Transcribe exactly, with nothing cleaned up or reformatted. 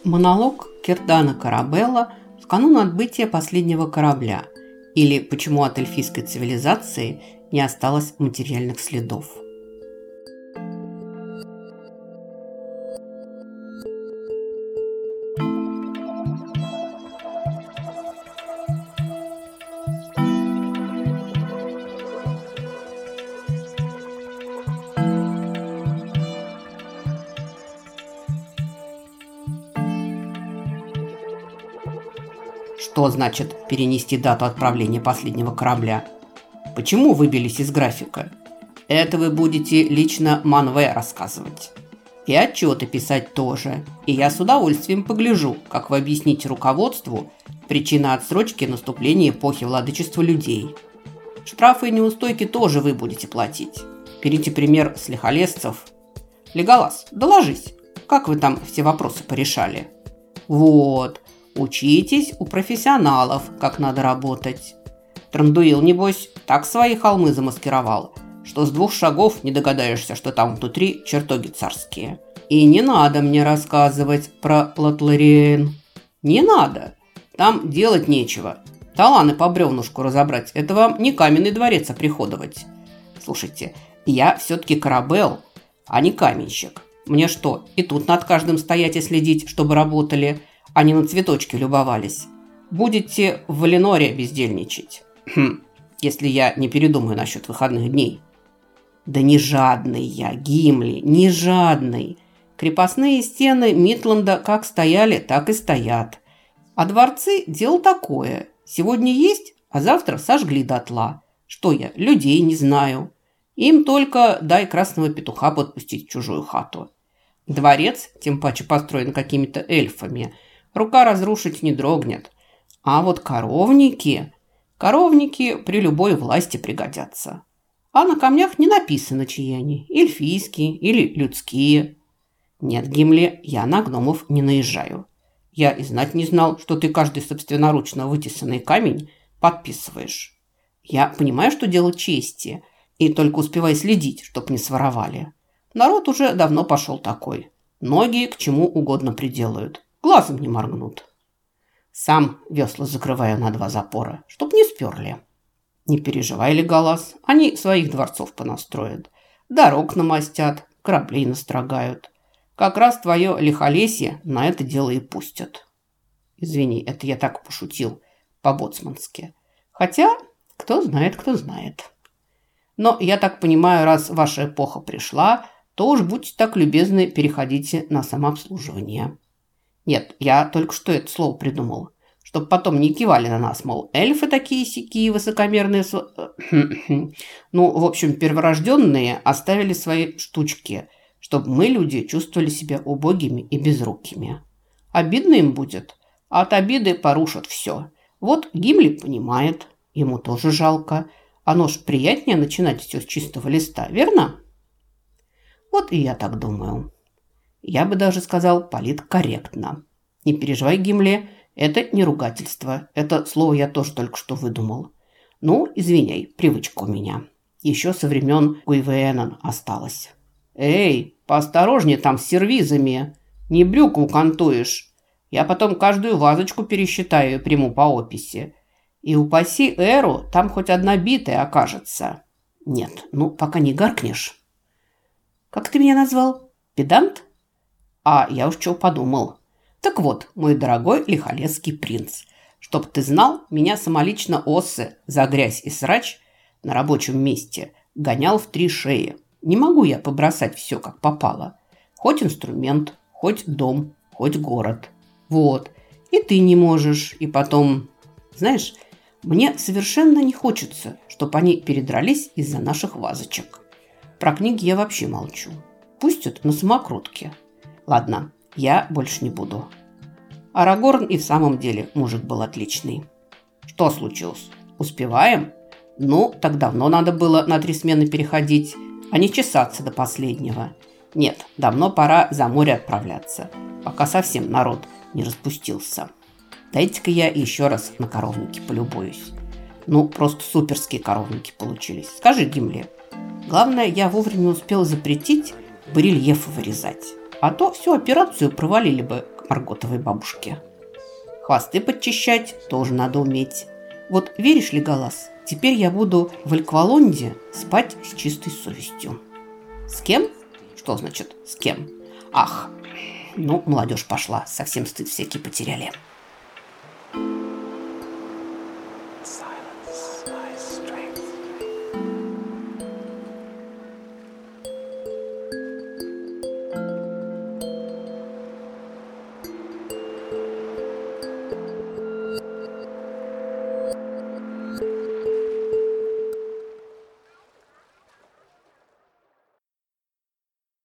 Монолог Кирдана Карабелла в канун отбытия последнего корабля, или почему от эльфийской цивилизации не осталось материальных следов. Что значит перенести дату отправления последнего корабля? Почему выбились из графика? Это вы будете лично Манве рассказывать. И отчеты писать тоже. И я с удовольствием погляжу, как вы объясните руководству причину отсрочки наступления эпохи владычества людей. Штрафы и неустойки тоже вы будете платить. Берите пример с лихолесцев. Леголас, доложись, как вы там все вопросы порешали? Вот. Учитесь у профессионалов, как надо работать. Трандуил, небось, так свои холмы замаскировал, что с двух шагов не догадаешься, что там внутри чертоги царские. И не надо мне рассказывать про Платлариен. Не надо. Там делать нечего. Таланы по бревнушку разобрать. Это вам не каменный дворец оприходовать. Слушайте, я все-таки корабел, а не каменщик. Мне что, и тут над каждым стоять и следить, чтобы работали, а не на цветочки любовались? Будете в Валеноре бездельничать. Хм, если я не передумаю насчет выходных дней. Да не жадный я, Гимли, не жадный. Крепостные стены Митланда как стояли, так и стоят. А дворцы – дело такое. Сегодня есть, а завтра сожгли дотла. Что я, людей не знаю. Им только дай красного петуха подпустить в чужую хату. Дворец, тем паче построен какими-то эльфами, рука разрушить не дрогнет. А вот коровники... Коровники при любой власти пригодятся. А на камнях не написано, чьи они. Эльфийские или людские. Нет, Гимли, я на гномов не наезжаю. Я и знать не знал, что ты каждый собственноручно вытесанный камень подписываешь. Я понимаю, что дело чести, и только успевай следить, чтоб не своровали. Народ уже давно пошел такой. Ноги к чему угодно приделают. Глазом не моргнут. Сам весла закрываю на два запора, чтоб не сперли. Не переживай, Леголас, они своих дворцов понастроят. Дорог намостят, кораблей настрогают. Как раз твое лихолесье на это дело и пустят. Извини, это я так пошутил по-боцмански. Хотя, кто знает, кто знает. Но я так понимаю, раз ваша эпоха пришла, то уж будьте так любезны, переходите на самообслуживание. Нет, я только что это слово придумал, чтобы потом не кивали на нас, мол, эльфы такие-сякие высокомерные. Ну, в общем, перворожденные оставили свои штучки, чтобы мы, люди, чувствовали себя убогими и безрукими. Обидно им будет, а от обиды порушат все. Вот Гимли понимает, ему тоже жалко. Оно ж приятнее начинать все с чистого листа, верно? Вот и я так думаю. Я бы даже сказал политкорректно. Не переживай, Гимли, это не ругательство. Это слово я тоже только что выдумал. Ну, извиняй, привычка у меня. Еще со времен Гуйвенен осталось. Эй, поосторожнее там с сервизами. Не брюку укантуешь. Я потом каждую вазочку пересчитаю и приму по описи. И упаси Эру, там хоть одна битая окажется. Нет, ну, пока не гаркнешь. Как ты меня назвал? Педант? А я уж что подумал. Так вот, мой дорогой лихолесский принц, чтоб ты знал, меня самолично Оссе за грязь и срач на рабочем месте гонял в три шеи. Не могу я побросать все, как попало. Хоть инструмент, хоть дом, хоть город. Вот. И ты не можешь. И потом... Знаешь, мне совершенно не хочется, чтобы они передрались из-за наших вазочек. Про книги я вообще молчу. Пустят на самокрутке. Ладно, я больше не буду. Арагорн и в самом деле мужик был отличный. Что случилось? Успеваем? Ну, так давно надо было на три смены переходить, а не чесаться до последнего. Нет, давно пора за море отправляться, пока совсем народ не распустился. Дайте-ка я еще раз на коровники полюбуюсь. Ну, просто суперские коровники получились. Скажи, Гимли. Главное, я вовремя успел запретить барельефы вырезать. А то всю операцию провалили бы к Марготовой бабушке. Хвосты подчищать тоже надо уметь. Вот веришь ли, Галас, теперь я буду в Альквалонде спать с чистой совестью. С кем? Что значит с кем? Ах, ну, молодежь пошла, совсем стыд всякий потеряли.